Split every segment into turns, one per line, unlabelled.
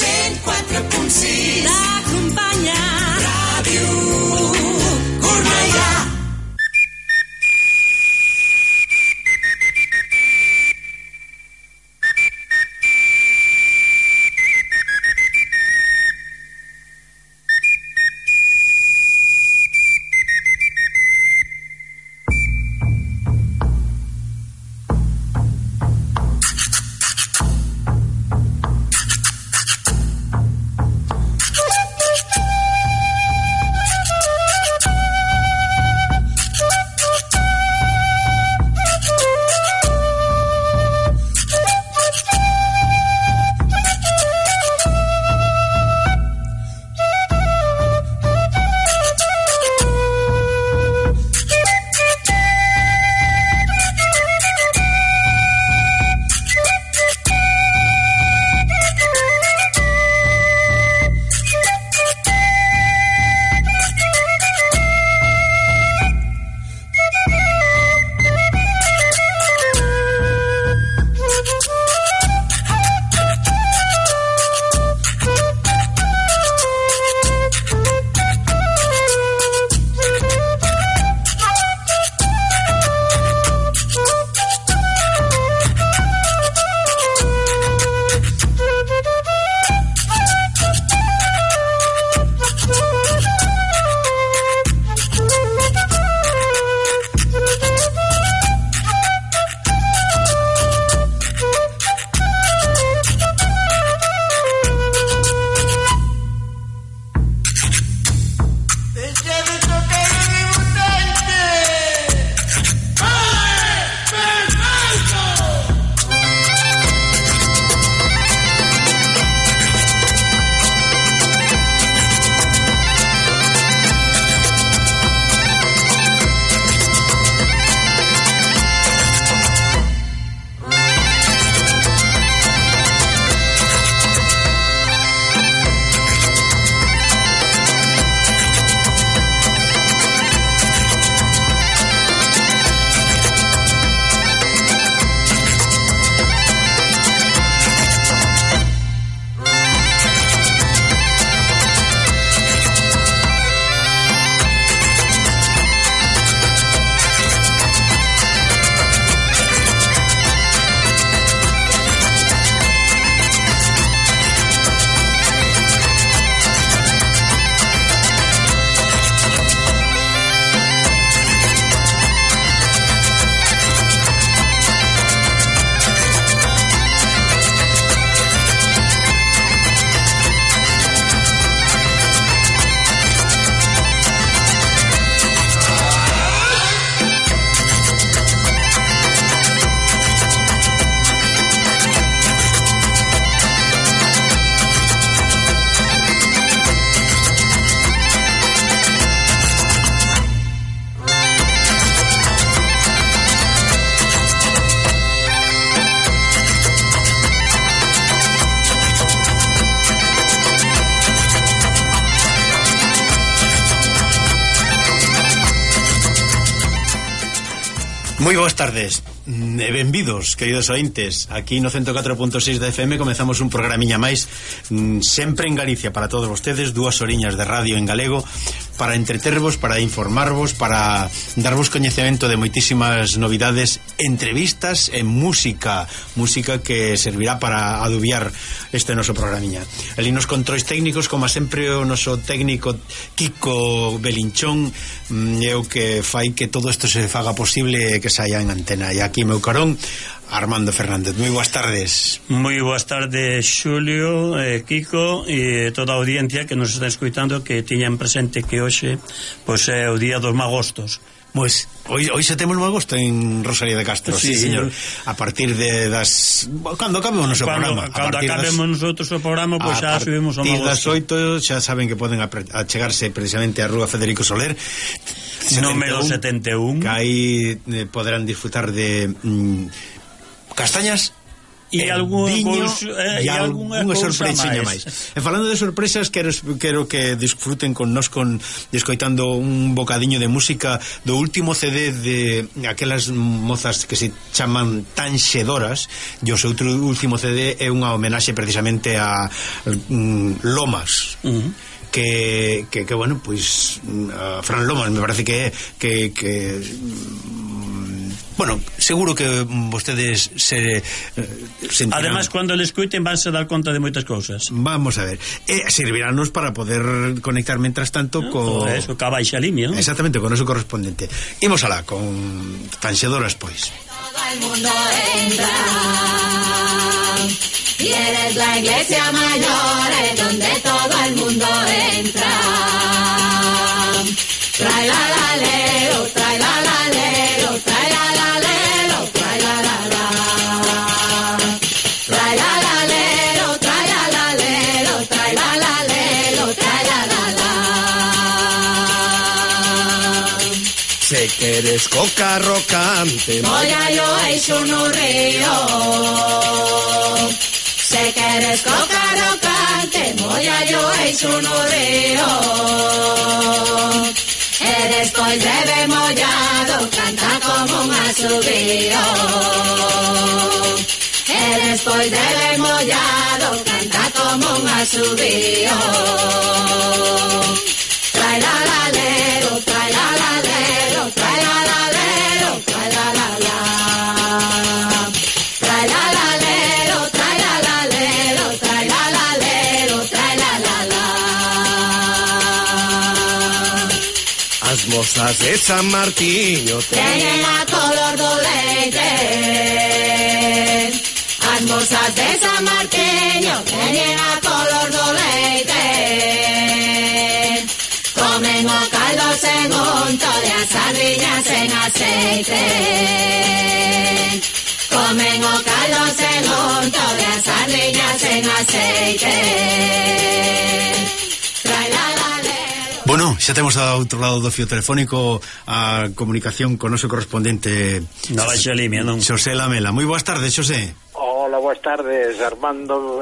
104.6 l'acompanya Ràdio Cornellà.
Moi boas tardes e benvidos, queridos ointes. Aquí no 104.6 da FM comezamos un programiña máis, sempre en Galicia para todos vostedes, 2 horiñas de radio en galego para entretervos, para informarvos, para darvos coñecemento de moitísimas novidades, entrevistas e música que servirá para adubiar este noso programiña. Ali nos controis técnicos, como sempre, o noso técnico Kiko Belinchón, é o que fai que todo isto se faga posible e que saia en antena. E aquí meu carón, Armando Fernández. Moi boas tardes.
Moi boas tardes, Xulio, Kiko e toda a audiencia que nos está escoitando, que tiñan presente que hoxe pois é o día dos magostos.
Pois hoxe temos un agosto en Rosalía de Castro, sí, señor. A partir de das... Cando acabemos o noso programa.
Cando acabemos nosotros o programa, pois xa subimos ao agosto.
A partir das 8 xa saben que poden achegarse precisamente a Rúa Federico Soler,
número 71,
que aí poderán disfrutar de castañas
e algunha
sorpresiña máis. E falando de sorpresas, quero que disfruten con nós escoitando un bocadiño de música do último CD de aquelas mozas que se chaman Tanxedoras, e o seu último CD é unha homenaxe precisamente a Lomas. Que bueno, pois Fran Lomas me parece que bueno, seguro que vostedes se sentirán.
Además, cuando le escuiten vanse dar conta de moitas cousas.
Vamos a ver, serviránnos para poder conectar mientras tanto con
eso, ca baixa línea, ¿no?
Exactamente, con eso correspondiente. Imos alá con Tanxedoras, pois.
Todo el mundo entra y eres la iglesia mayor en donde todo el mundo entra. Trae la lalero, trae la lalero, trae la lalero, trae la la. Trae la lalero, trae la lalero, trae la lalero, trae la la.
Se queres coca rocante,
Molla yo eixo no río. Se queres coca rocante, molla yo eixo no río. E despois bebe mollado, canta como un asubío. E despois bebe mollado, canta como un asubío. Trae la lalero, trae la lalero, trae la lalero, trae la la la. Trae la lalero, trae la lalero, trae la lalero, trae la la la.
as mozas de San Martiño
Teñen a color do leite. As mozas de San Martiño teñen a color do leite. Comen o caldo sen unto de as sardiñas en aceite. Comen o caldo sen unto de as sardiñas en aceite. Trae la lalero.
Bueno, xa temos ao outro lado do fío telefónico a comunicación con o noso correspondente
Na baixa línea, non?
Xosé Lamela. Moi boas tardes, Xosé.
Hola, boas tardes, Armando,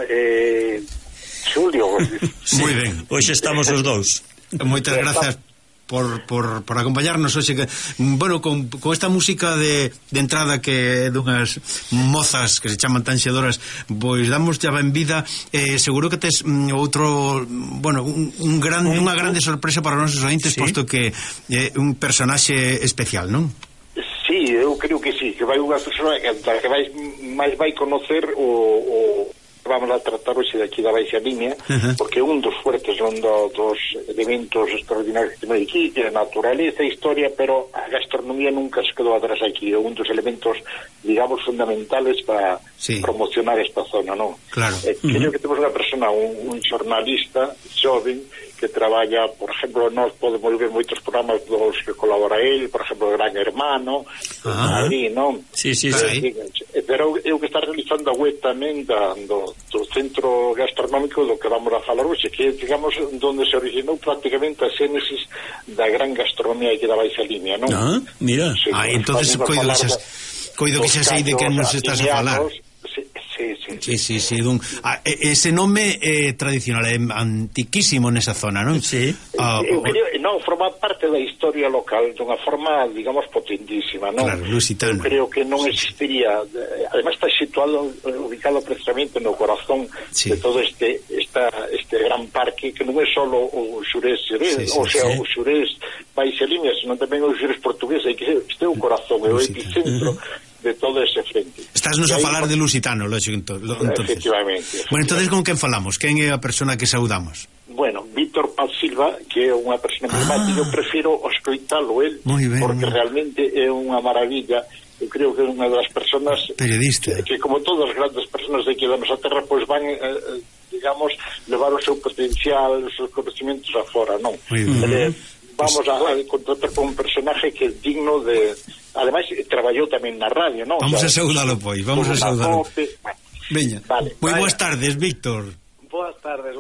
Xulio.
Sí. Moi ben.
Hoxe estamos os dous.
Moitas grazas por acompañarnos hoxe que, bueno, con esta música de entrada que é dunhas mozas que se chaman Tanxedoras, pois damos ya ben vida. Seguro que tes outro, bueno, unha grande sorpresa para os nosos ointes,
sí,
posto que é un personaxe especial, non?
Sí, eu creo que sí, que vai unha persona que máis vai conocer o vamos a tratar hoxe daqui da baixa línea, porque é un dos fuertes, un dos elementos extraordinarios que temos aquí, que é a naturaleza, a historia, pero a gastronomía nunca se quedou atrás aquí, é un dos elementos, digamos, fundamentales para promocionar esta zona, non?
Claro.
Creo que temos unha persona, un xornalista joven, que traballa, por exemplo, nós podemos ver moitos programas dos que colabora él, por exemplo, Gran Hermano, Madrid, non?
Sí.
Pero eu que está realizando a web tamén do centro gastronómico do que vamos a falar hoxe, que é, digamos, onde se originou prácticamente a xénesis da gran gastronomía aquí da baixa línea, non?
Mira.
Sí,
Entonces coido que xa sei de que nos estás a falar. Sí, ese nome é tradicional, é antiquísimo nesa zona, non?
Sí.
Eu creo, non, forma parte da historia local dunha forma, digamos, potentísima, non?
Claro, lusitana.
Eu creo que non existiría, además está situado, ubicado precisamente no corazón de todo este gran parque, que non é solo o xurés, o xurés baixa línea, senón tamén o xurés portugués, que este é o corazón, é o epicentro de todo ese frente.
Estásnos a falar de lusitano, entonces.
Efectivamente.
Bueno, entonces con quen falamos? Quen é a persona que saudamos?
Bueno, Víctor Paz Silva, que é unha persona emblemática, eu prefiro escoitalo él, porque realmente é unha maravilla. Eu creo que é unha das personas
periodista
que como todas as grandes personas de aquí da nosa terra, pois van, digamos, levar o seu potencial, os seus conhecimentos afora, non? Vamos a contratar con un personaje que é digno de... Ademais, traballou tamén na radio, non?
Vamos a saudalo, pois, vamos a saudalo. Veña, moi boas tardes, Víctor.
Boas tardes,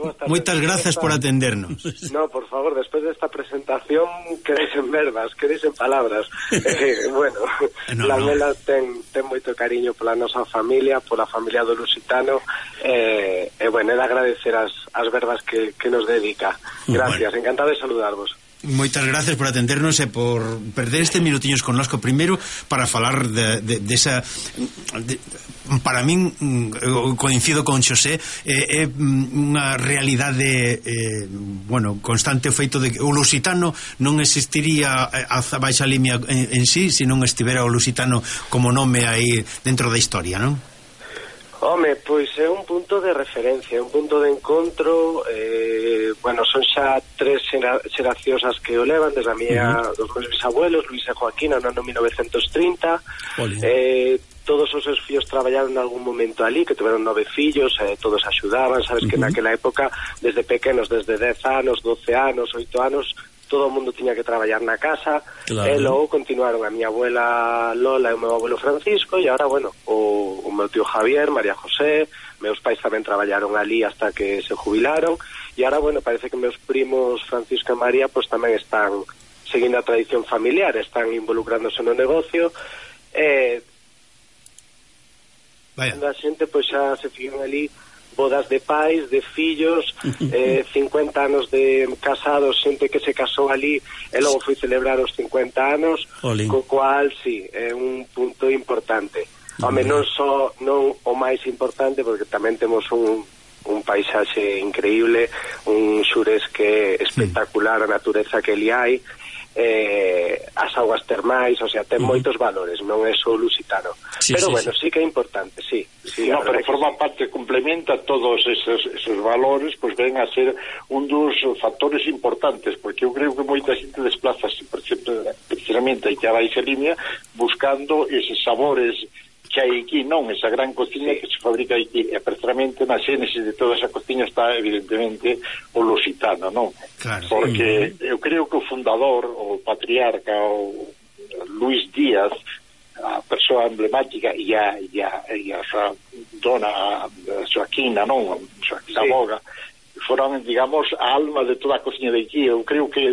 moitas grazas por atendernos.
No, por favor, despois desta presentación queréis en verbas, queréis en palabras. Bueno, Lamela ten moito cariño pola nosa familia, pola familia do Lusitano, bueno, é de agradecer as verbas que nos dedica. Gracias, encantado de saludarvos.
Moitas gracias por atendernos e por perder estes minutiños connosco primeiro para falar desa para min coincido con Xosé, é unha realidade bueno, constante o feito de que o lusitano non existiría a Baixa Limia en sí, se non estivera o lusitano como nome aí dentro da historia, non?
Home, pois é un punto de referencia, un punto de encontro, bueno, son xa 3 xeracións as que o levan, desde a mía, dos meus bisabuelos, Luis e Joaquina, no ano 1930, todos os seus fillos traballaron en algún momento ali, que tiveron 9 fillos, todos axudaban, sabes que naquela época, desde pequenos, desde 10 anos, 12 anos, 8 anos, todo o mundo tiña que traballar na casa, e logo continuaron a miña abuela Lola e o meu abuelo Francisco, e agora, bueno, o meu tío Javier, María José, meus pais tamén traballaron ali hasta que se jubilaron, e agora, bueno, parece que meus primos Francisco e María pues tamén están seguindo a tradición familiar, están involucrándose no negocio, a xente pois xa se fixon ali bodas de pais, de fillos, 50 anos de casados, xente que se casou ali e logo foi celebrar os 50 anos, co cual, sí, é un punto importante. Home, non o máis importante, porque tamén temos un paisaxe increíble, un xurés espectacular, a natureza que ali hai, as augas termais, o sea, ten moitos valores, non é só lusitano, pero bueno, sí que é importante, sí,
no, pero forma parte, complementa todos esos valores, pues ven a ser un dos factores importantes, porque eu creo que moita xente desplazase, por exemplo, precisamente aquí a Baixa Limia, buscando eses sabores que hai aquí, non, esa gran cociña que se fabrica aquí, e precisamente na xénesis de toda esa cociña está evidentemente o lusitano, non? Claro. Porque eu creo que o fundador, o patriarca, o Luis Díaz, a persoa emblemática, e a súa dona Joaquina, non? Joaquina Boga, foron, digamos, a alma de toda a cociña de aquí. Eu creo que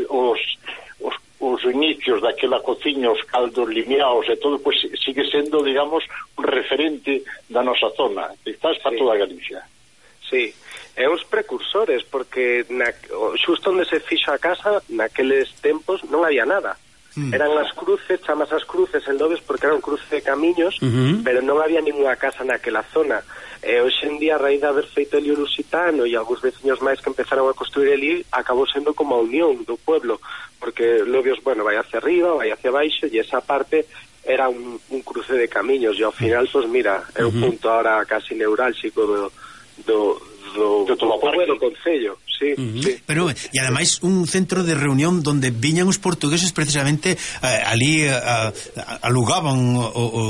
os inicios daquela cociña, os caldos limiaos e todo, pues sigue sendo, digamos, un referente da nosa zona, quizás para toda Galicia.
Sí, e os precursores, porque xusto onde se fixo a casa, naqueles tempos non había nada. Eran as cruces, chamas as cruces en Loves porque era un cruce de camiños, pero non había ninguna casa naquela zona. E hoxe en día, a raíz de haber feito el lusitano e algúns veciños máis que empezaron a construir ali, acabou sendo como a unión do pueblo, porque Lobios, bueno, vai hacia arriba, vai hacia baixo, e esa parte era un cruce de camiños, e ao final, pues mira, é un punto ahora casi neurálxico do concello, sí, sí.
Pero, e ademais un centro de reunión donde viñan os portugueses precisamente ali alugaban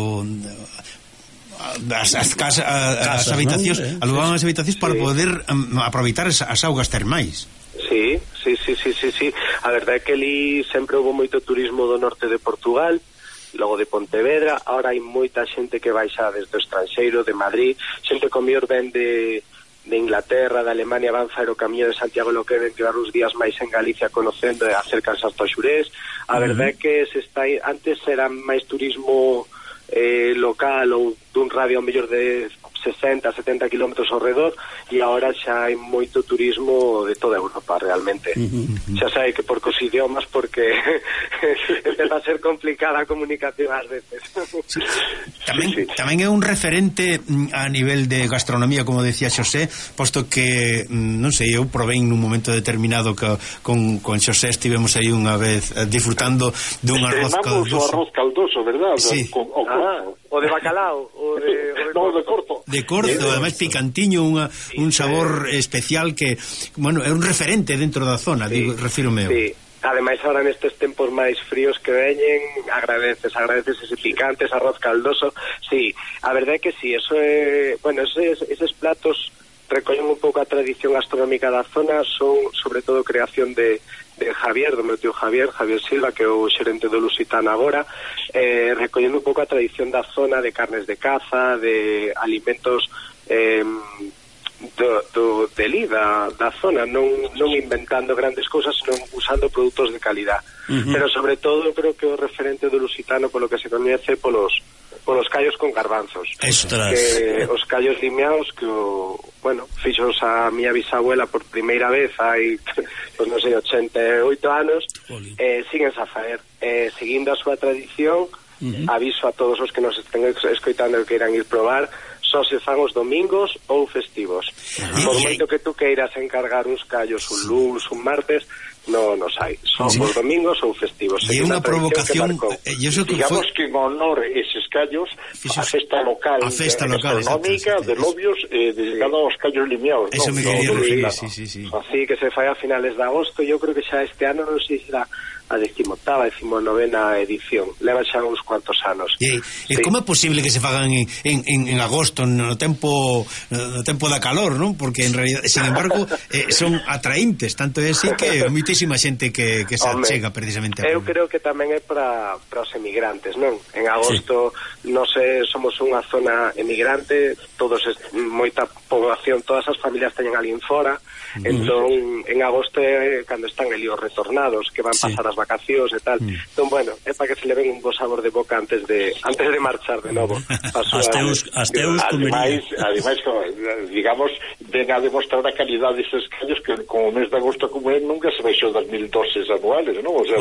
as habitacións, alugaban as habitacións para poder aproveitar as augas termais.
Sí. A verdade é que ali sempre houve moito turismo do norte de Portugal, logo de Pontevedra, ahora hai moita xente que baixa desde o estranxeiro, de Madrid, xente que mellor ven de Inglaterra, de Alemania, van faer o camiño de Santiago, lo que ven que uns días máis en Galicia conocendo e acercanse hasta o Xurés. A verdade é que antes era máis turismo local ou dun radio mellor de 60-70 kilómetros ao redor, e agora xa hai moito turismo de toda Europa realmente. Xa sei que por cos idiomas, porque empeza a ser complicada a comunicación ás veces.
Tamén é un referente a nivel de gastronomía, como decía Xosé, posto que, non sei, eu provei nun momento determinado que con Xosé estivemos aí unha vez disfrutando dun arroz caldoso.
O arroz caldoso, verdad?
Sí.
O de bacalao,
no, de corto.
De corto, además picantiño, un sabor especial que, bueno, é un referente dentro da zona, refírome eu.
Sí. Ademais, ahora nestes tempos máis fríos que veñen, agradeces ese picante, ese arroz caldoso. Sí, a verdade é que sí, eso é, bueno, eses platos recollen un pouco a tradición gastronómica da zona, son sobre todo creación de Javier, do meu tío Javier Silva, que é o xerente do Lusitano agora, recollendo un pouco a tradición da zona de carnes de caza, de alimentos da zona, non inventando grandes cousas, senón usando produtos de calidad. Pero sobre todo creo que o referente do lusitano polo que se coñece polos callos con garbanzos. Que os callos limiados que fixos a miña bisabuela por primeira vez hai, pois non sei, 88 anos, siguen a faer, seguindo a súa tradición. Aviso a todos os que nos estén escoitando que queiran ir probar, só se fan os domingos ou festivos. Por moito que tú queiras encargar uns callos un luns, un martes, non os hai, son os domingos ou festivos.
E unha provocación,
digamos que en honor eses callos, a festa local gastronómica de Lobios dedicada aos callos limiados.
Eso me quería referir,
sí, que se fai a finales de agosto. Eu creo que xa este ano non sei se será a 18ª, 19ª edición. Leva xa uns cuantos anos.
E como é posible que se fagan en agosto, no tempo da calor, non? Porque en realidad, sin embargo, son atraíntes, tanto é así que moitísima xente que se achega precisamente a
eu creo que tamén é para os emigrantes, non? En agosto non sei, somos unha zona emigrante, moita poboación, todas as familias teñen alguén fora. Entón, en agosto é cando están ali os retornados que van pasar as vacacións e tal. Entón, bueno, é para que se le ven un bo sabor de boca antes de marchar de novo.
Ademais, digamos, ven a demostrar a calidade destes callos que con o mes de agosto como é nunca se baixou das 1000 doses anuales, non? O sea,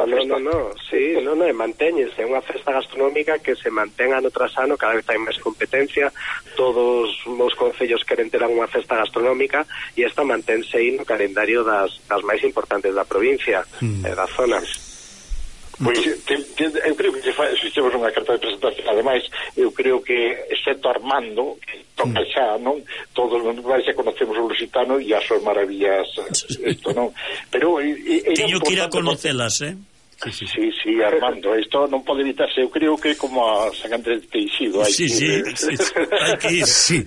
non, mantéñese, é unha festa gastronómica que se mantén ano tras ano, cada vez hai máis competencia, todos os concellos queren ter unha festa gastronómica e esta mantense aí no calendario das máis importantes da provincia e da zona. Pois eu creo que fixemos unha carta de presentación. Ademais, eu creo que excepto Armando, que toca xa, non? Todos xa conocemos o lusitano e as súas maravillas, isto, non? Pero
teño que ir a conocelas,
Sí, Armando, isto non pode evitarse. Eu creo que como a San Andrés de Teixido hai
que ir.
Sí.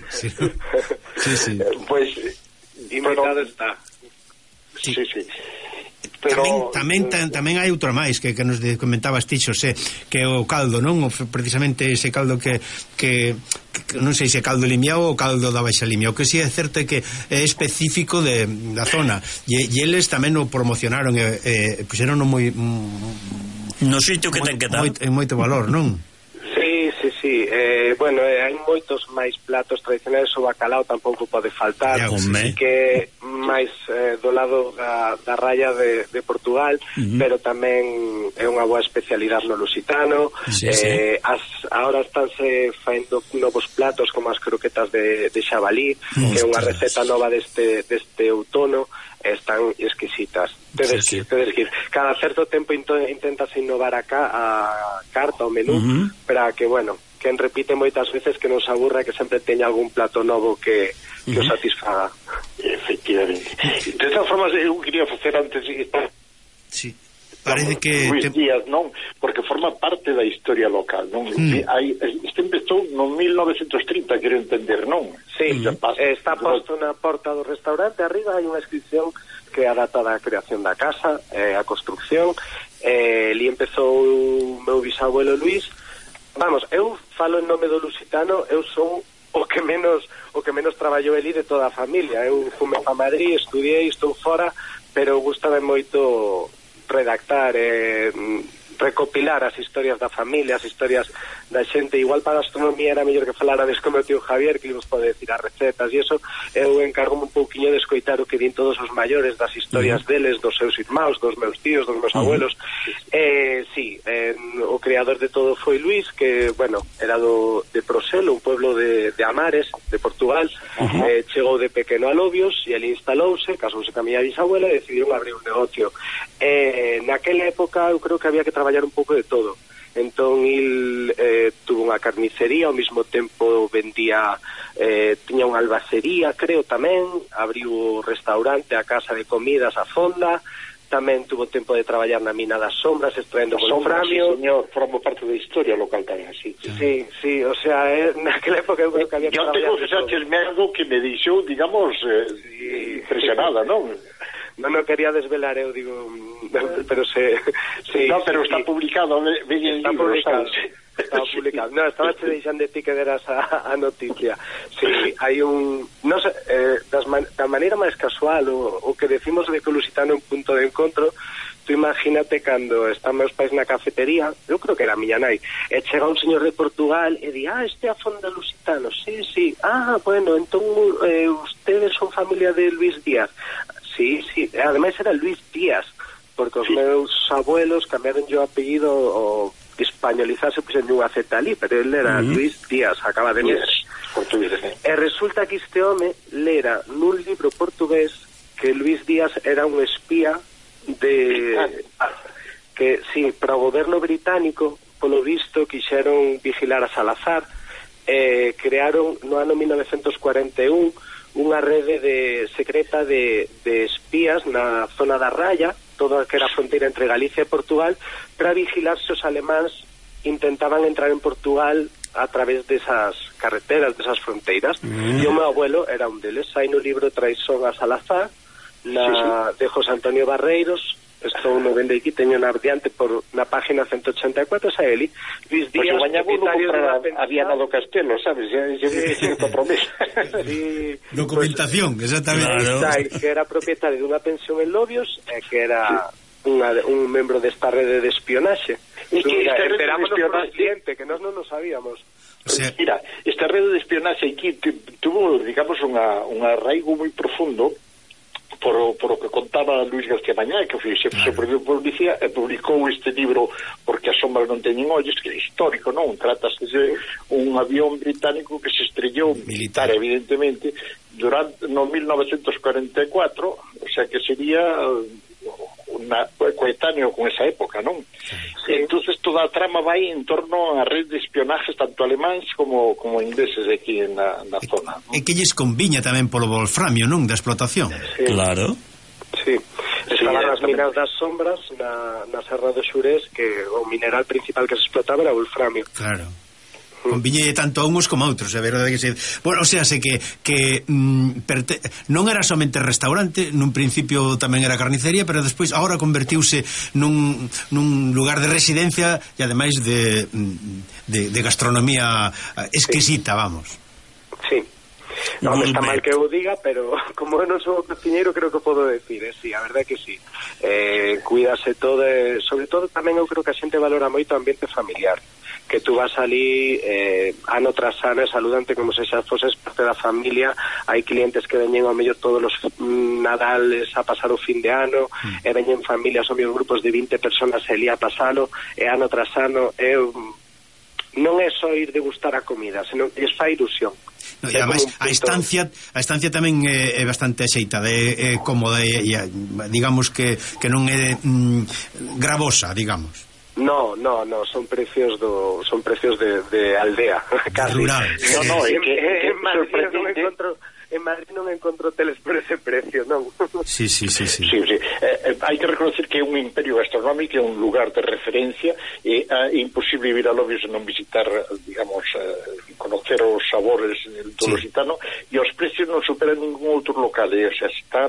Pois
invitado está.
Sí.
Pero tamén hai outro máis que nos comentabas ti, Xosé, que é o caldo, non? Precisamente ese caldo que non sei se é caldo limiao ou caldo da Baixa Limia. O que si é certo é que é específico da zona e eles tamén o promocionaron e puxeron moi
no sitio que ten que dar
en moito valor, non?
Sí, hai moitos máis platos tradicionais. O bacalao tampouco pode faltar, que máis do lado da raya de Portugal, pero tamén é unha boa especialidade no lusitano. Ahora estánse faendo novos platos como as croquetas de xabalí, que é unha receta nova deste outono. Están exquisitas. Tedes que ir. Cada certo tempo intentas innovar a carta, o menú, para que, quen repite moitas veces que non se aburra, que sempre teña algún plato novo que o satisfaga.
Efectivamente. De todas formas, eu quería facer antes
parece que
Luis Díaz, non? Porque forma parte da historia local, non? Isto empezou no 1930, quero entender, non?
Sí, está posto na porta do restaurante, arriba hai unha inscripción que é a data da creación da casa, a construcción. Ali empezou o meu bisabuelo Luis. Vamos, eu falo en nome do lusitano, eu son o que menos traballou ali de toda a familia. Eu fume para Madrid, estudiei, estou fora, pero gustame moito redactar, recopilar as historias da familia, as historias da xente. Igual para a gastronomía era mellor que falara des como o tío Javier, que nos pode decir as recetas e eso. Eu encargo un pouquiño de escoitar o que din todos os maiores, das historias deles, dos seus irmãos, dos meus tíos, dos meus abuelos. O creador de todo foi Luis, que, era de Proselo, un pueblo de Amares, de Portugal. Chegou de pequeno a Lobios e ali instalouse, casouse ca miña bisabuela e decidiron abrir un negocio. Naquela época eu creo que había que traballar un pouco de todo. Entón il tuvo unha carnicería, ao mesmo tempo vendía, tiña unha albacería, creo tamén, abriu o restaurante, a casa de comidas, a fonda. Tamén tuvo tempo de traballar na mina das sombras, extraendo wolframio.
Señor, formo parte da historia local tamén, así.
Sí, o sea, naquela época eu creo que había que traballar.
Eu tengo que sacherme algo que me deixou, digamos, impresionada, non?
Non quería desvelar, eu digo, pero
no, pero está publicado, está publicado.
estaba publicado. No, estaba che deixando de ti que deras a noticia. Sí, hai un... Non sei, da maneira máis casual, o que decimos de que o Lusitano é un punto de encontro. Tú imagínate cando están meus pais na cafetería, eu creo que era a miña nai, e chega un señor de Portugal e di, este é a fonda Lusitano, sí, bueno, entón ustedes son familia de Luis Díaz. Sí, ademais era Luis Díaz, porque os meus abuelos cambiaron o apellido o españolizarse, pues en unha Z ali, pero ele era Luis Díaz, acaba de ler. E resulta que este home lera nun libro portugués que Luis Díaz era un espía que sí, para o goberno británico, polo visto quixeron vigilar a Salazar, crearon no ano 1941 unha rede secreta de espías na zona da Raya, toda que era a fronteira entre Galicia e Portugal, para vigilar se os alemáns intentaban entrar en Portugal a través desas carreteras, desas fronteiras. E o meu abuelo era un deles. Hai no libro Traizón a Salazar, de José Antonio Barreiros, estou no vende aquí, teño na adiante na página 184, xa eli Luis Díaz,
pues propietario a Viana do Castelo, sabes? Eu dicía promesa.
Documentación, exactamente.
Claro. Que era propietario dunha pensión en Lobios e que era un membro desta rede de espionaxe. E que esperámonos por o cliente, que nós non nos sabíamos.
O sea,
mira, esta rede de espionaxe aquí tuvo, digamos, un arraigo moi profundo por o que contaba Luis García Mañá, que foi xefe superior de policía, e publicou este libro Porque as sombras non teñen ollos, que é histórico, non? Trátase de un avión británico que se estrellou, militar evidentemente, no 1944, o sea que sería coetáneo con esa época, non? Sí. Entonces toda a trama vai en torno a red de espionajes tanto alemáns como ingleses aquí na zona, non?
E que lles conviña tamén polo wolframio, non? Da explotación.
Sí.
Claro.
Sí. Estaban as minas das sombras na Serra do Xurés, que o mineral principal que se explotaba era o wolframio.
Claro. Conviñe tanto a uns como a outros, é verdade que se... Bueno, o sea, non era somente restaurante, nun principio tamén era carnicería, pero despois agora convertiuse nun lugar de residencia e ademais de gastronomía exquisita, vamos.
Sí. Non está mal que eu diga, pero como eu non sou cociñeiro, creo que podo decir, sí, a verdade que sí. Cuídase todo, sobre todo tamén eu creo que a xente valora moito o ambiente familiar, que tú vas ali ano tras ano e saludante como se xa foses parte da familia. Hai clientes que veñen ao mellor todos os Nadales a pasar o fin de ano, e veñen familias ou grupos de 20 personas ali a pasalo, e ano tras ano non é só ir degustar a comida, senón que lles fai ilusión.
No, e ademais a estancia tamén é bastante axeitada, é cómoda, digamos que non é gravosa, digamos.
No, son precios de aldea, casi.
Rural.
No, é que
en Madrid non encontro hoteles por ese precio, non?
Sí.
Hai que reconocer que é un imperio gastronómico, é un lugar de referencia, e é imposible ir a Lobios e non visitar, digamos, conocer os sabores do Lusitano, e os precios non superan ningún outro local, o sea, a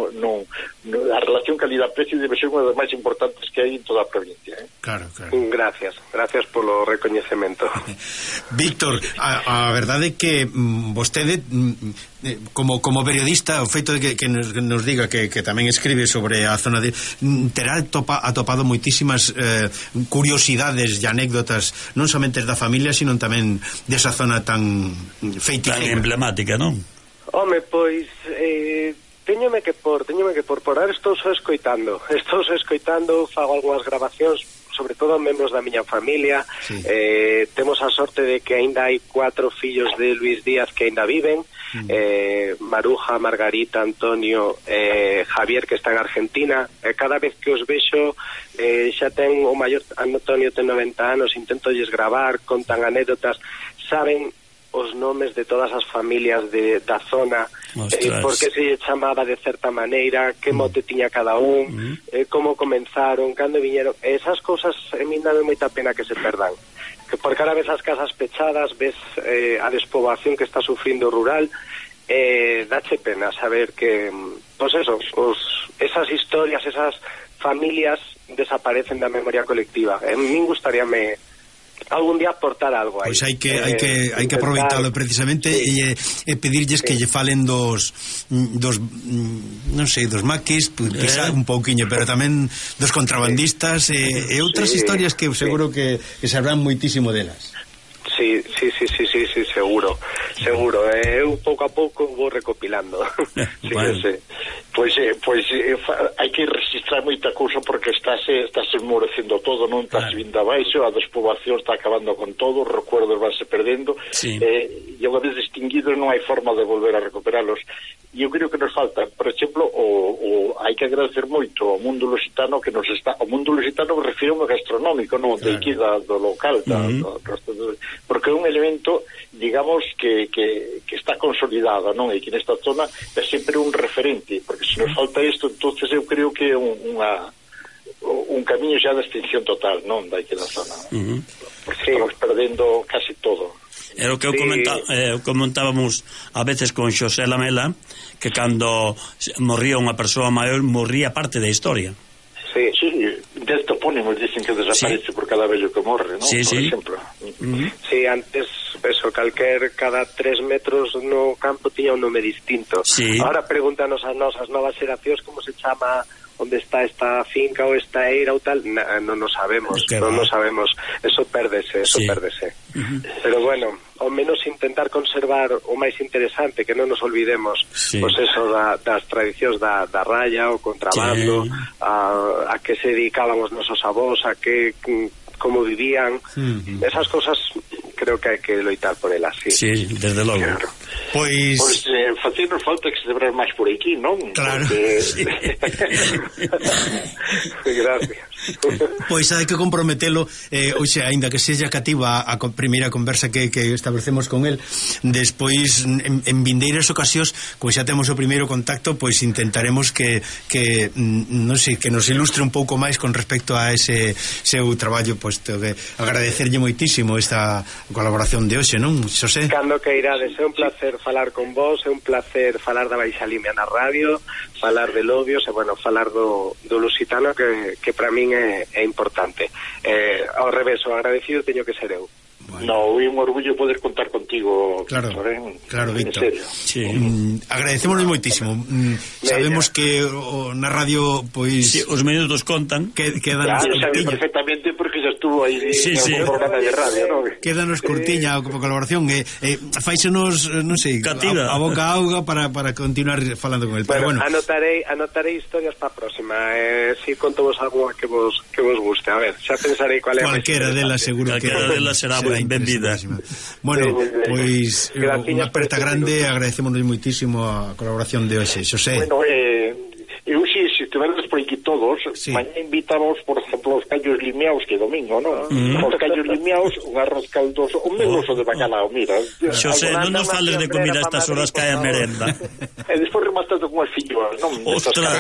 relación calidad-precio debe ser unha das máis importantes que hai en toda a provincia.
Claro.
Gracias polo recoñecemento.
Víctor, a verdade é que vostede como periodista, o feito de que nos diga que tamén escribe sobre a zona de terá atopado moitísimas curiosidades e anécdotas, non somente da familia, sino tamén desa zona tan feiticeira,
tan emblemática, non?
Home, pois teñome que por ahora estou só escoitando, fago algunhas grabacións, sobre todo membros da miña familia. Sí. Temos a sorte de que aínda hai 4 fillos de Luis Díaz que aínda viven, Maruja, Margarita, Antonio, Javier, que está en Argentina. Cada vez que os vexo, xa ten o maior, Antonio ten 90 anos, intento lles gravar, contan anécdotas, saben os nomes de todas as familias da zona, por que se chamaba de certa maneira, que mote tiña cada un, como comenzaron, cando viñeron. Esas cousas a mí dame moita pena que se perdan, que por cada vez as casas pechadas, ves a despoboación que está sufrindo o rural, dache pena saber que, pois eso, esas historias, esas familias desaparecen da memoria colectiva. A mí gustaríame algún día aportar algo aí.
Pois hai que aproveitalo precisamente e pedirlles que lle falen dos non sei, dos maquis, quizá un pouquiño, pero tamén dos contrabandistas e outras historias que seguro que sabrán moitísimo delas.
Sí, seguro. Eu pouco a pouco vou recopilando.
Bueno.
Pois hai que registrar moita cousa porque estás esmorecendo todo, non estás vindo abaixo, a despoboación está acabando con todo, os recuerdos vanse perdendo, e unha vez extinguidos non hai forma de volver a recuperarlos. E eu creo que nos falta, por exemplo, hai que agradecer moito ao mundo lusitano que nos está, ao mundo lusitano me refiro ao gastronómico, non de aquí do local, porque é un elemento, digamos, que está consolidado, non? E que nesta zona é sempre un referente, porque se nos falta isto, entonces eu creo que é un camiño xa de extinción total, non? Daqui da zona. Porque estamos perdendo casi todo.
Era o que comentábamos a veces con Xosé Lamela, que cando morría unha persoa maior morría parte da historia.
Sí, de topónimos dicen que desaparece por cada vello que morre, non? Por exemplo.
Sí, antes eso, cada 3 metros no campo tiña un nome distinto. Ahora pregúntanos a nosas novas xeracións como se chama, onde está esta finca ou esta eira ou tal, non nos sabemos, eso pérdese. Pero bueno, ao menos intentar conservar o máis interesante, que non nos olvidemos, pois eso das tradicións da raya, o contrabando, a que se dedicaban os nosos avós, a que como vivían, esas cosas creo que hai que loitar por elas,
sí, desde logo.
Claro.
Pois
facernos falta que celebrar máis por aquí, non?
Claro.
Gracias.
Pois hai que comprometelo, oxe, aínda que sexa cativa a primeira conversa que establecemos con el, despois en vindeiras ocasións, como xa temos o primeiro contacto, pois intentaremos que non sei, que nos ilustre un pouco máis con respecto a ese seu traballo, pois agradecerlle moitísimo esta colaboración de hoxe, non, Xosé?
Cando que irades, é un placer falar con vos, é un placer falar da Baixa Limia na radio, falar de Lobios e, bueno, falar do lusitano que para min é importante. Ao revés, o agradecido teño que ser eu.
No, é un orgullo poder contar contigo,
claro,
Víctor,
claro, Víctor.
En serio.
Sí.
Agradecémonos moitísimo. Sabemos que na radio, pois
os minutos contan.
Quedan
sabe perfectamente porque xa estuvo aí no programa de radio, ¿no?
Quédanos curtiña a colaboración fáisenos, non sei, a boca auga para continuar falando con el.
Bueno, anotarei historias para a próxima. Si conto vos algo que vos guste. A ver, xa pensarei cual é.
Cualquera delas seguro que
será benvida.
Bueno, pois unha aperta grande, agradecémonos moitísimo a colaboración de hoxe, Xosé.
Bueno, eu se estiverdes por aquí todos, mañá invitamos, por exemplo, os callos limiaos, que domingo, non? Os callos limiaos, un arroz caldoso, un meloso de bacalao, mira.
Xosé, non nos fales de comida a estas horas que hai a merenda.
E despois rematando con as filloas, non?
Ostras,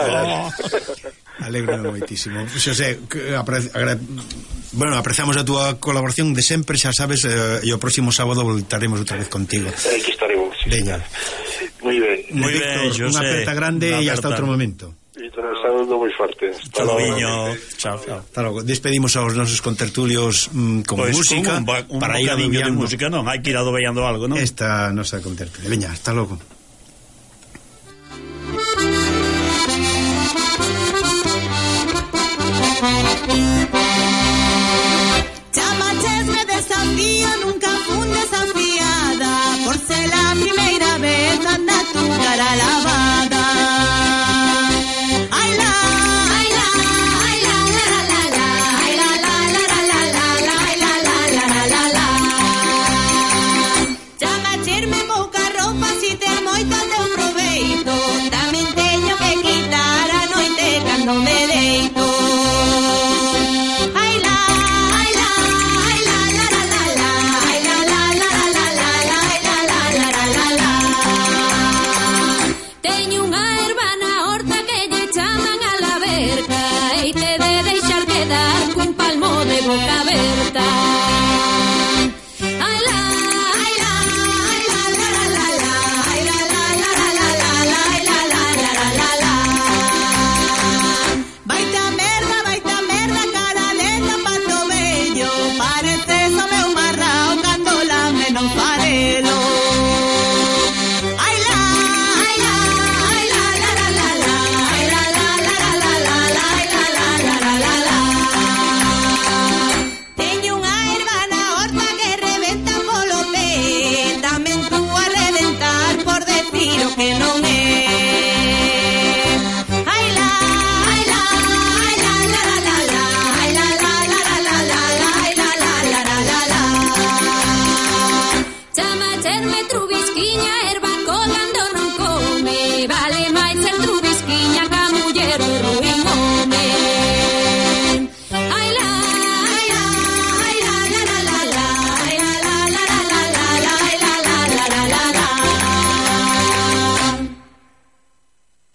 alegro moitísimo. Xosé, apreciamos a túa colaboración de sempre, xa sabes, e o próximo sábado voltaremos outra vez contigo.
Aquí estaremos.
Veña.
Moi ben.
Víctor, unha aperta grande e hasta outro momento.
Víctor, un saludo moi forte.
Hasta logo. Chao.
Hasta logo. Despedimos aos nosos contertulios con música.
Para ir a de música, non, hai que ir adobellando algo, non?
Esta nosa contertulia. Veña, hasta logo.